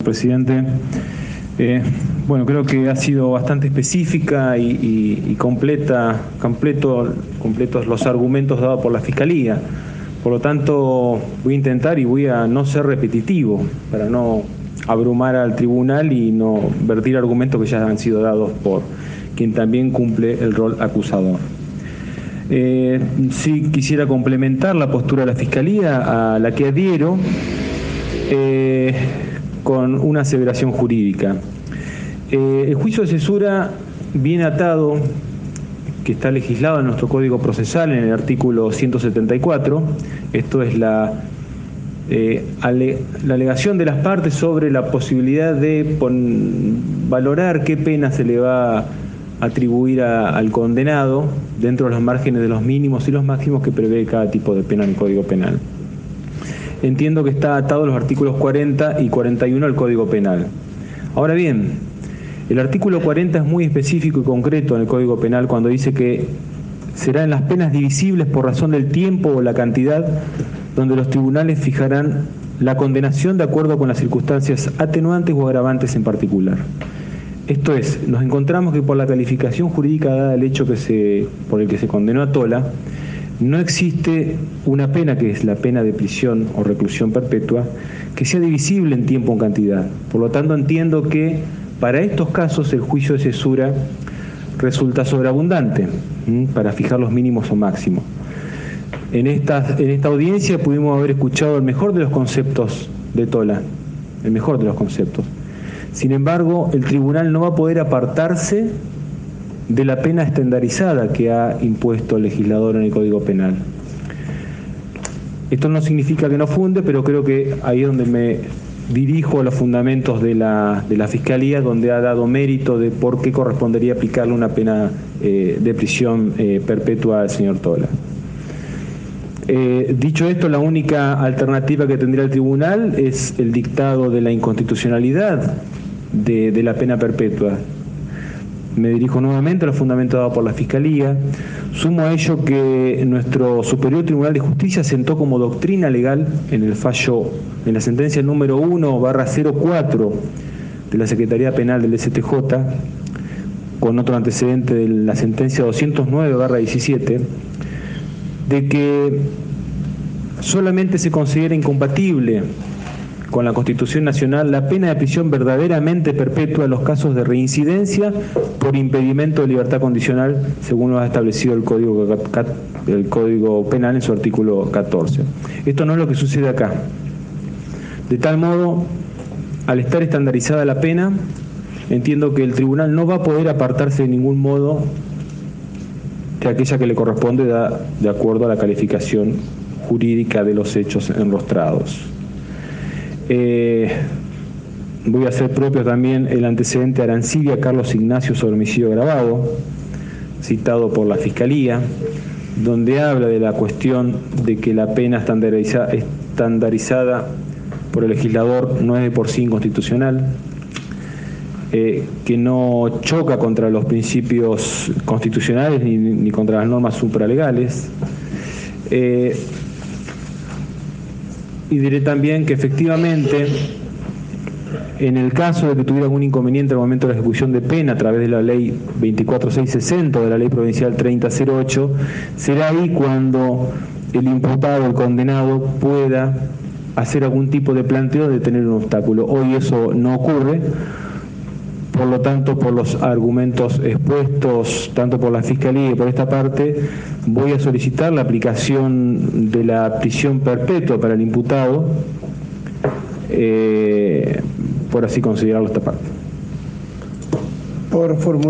presidente. Bueno, creo que ha sido bastante específica y completos los argumentos dados por la Fiscalía. Por lo tanto, voy a intentar y voy a no ser repetitivo para no abrumar al tribunal y no vertir argumentos que ya han sido dados por quien también cumple el rol acusador. Sí quisiera complementar la postura de la Fiscalía a la que adhiero con una aseveración jurídica. El juicio de cesura viene atado, que está legislado en nuestro Código Procesal en el artículo 174, esto es la alegación de las partes sobre la posibilidad de valorar qué pena se le va a atribuir al condenado dentro de los márgenes de los mínimos y los máximos que prevé cada tipo de pena en el Código Penal. Entiendo que está atado a los artículos 40 y 41 del Código Penal. Ahora bien, el artículo 40 es muy específico y concreto en el Código Penal cuando dice que será en las penas divisibles por razón del tiempo o la cantidad donde los tribunales fijarán la condenación de acuerdo con las circunstancias atenuantes o agravantes en particular. Esto es, nos encontramos que por la calificación jurídica dada del hecho por el que se condenó a Tola, no existe una pena, que es la pena de prisión o reclusión perpetua, que sea divisible en tiempo o en cantidad. Por lo tanto, entiendo que para estos casos el juicio de cesura resulta sobreabundante para fijar los mínimos o máximos. En esta audiencia pudimos haber escuchado el mejor de los conceptos de Tola, el mejor de los conceptos. Sin embargo, el tribunal no va a poder apartarse de la pena estandarizada que ha impuesto el legislador en el Código Penal. Esto no significa que no funde, pero creo que ahí es donde me dirijo a los fundamentos de la Fiscalía, donde ha dado mérito de por qué correspondería aplicarle una pena de prisión perpetua al señor Tola. Dicho esto, la única alternativa que tendría el tribunal es el dictado de la inconstitucionalidad de la pena perpetua. Me dirijo nuevamente a los fundamentos dados por la Fiscalía. Sumo a ello que nuestro Superior Tribunal de Justicia sentó como doctrina legal en el fallo, en la sentencia número 1/04 de la Secretaría Penal del STJ, con otro antecedente de la sentencia 209/17, de que solamente se considera incompatible con la Constitución Nacional la pena de prisión verdaderamente perpetua en los casos de reincidencia por impedimento de libertad condicional, según lo ha establecido el Código Penal en su artículo 14. Esto no es lo que sucede acá. De tal modo, al estar estandarizada la pena, entiendo que el tribunal no va a poder apartarse de ningún modo de aquella que le corresponde de acuerdo a la calificación jurídica de los hechos enrostrados. Voy a hacer propio también el antecedente Arancibia Carlos Ignacio sobre homicidio agravado, citado por la Fiscalía, donde habla de la cuestión de que la pena estandarizada por el legislador no es de por sí inconstitucional, que no choca contra los principios constitucionales ni contra las normas supralegales. Y diré también que efectivamente, en el caso de que tuviera algún inconveniente al momento de la ejecución de pena a través de la ley 24660 o de la ley provincial 3008, será ahí cuando el imputado, el condenado, pueda hacer algún tipo de planteo de tener un obstáculo. Hoy eso no ocurre. Por lo tanto, por los argumentos expuestos tanto por la Fiscalía y por esta parte, voy a solicitar la aplicación de la prisión perpetua para el imputado, por así considerarlo esta parte.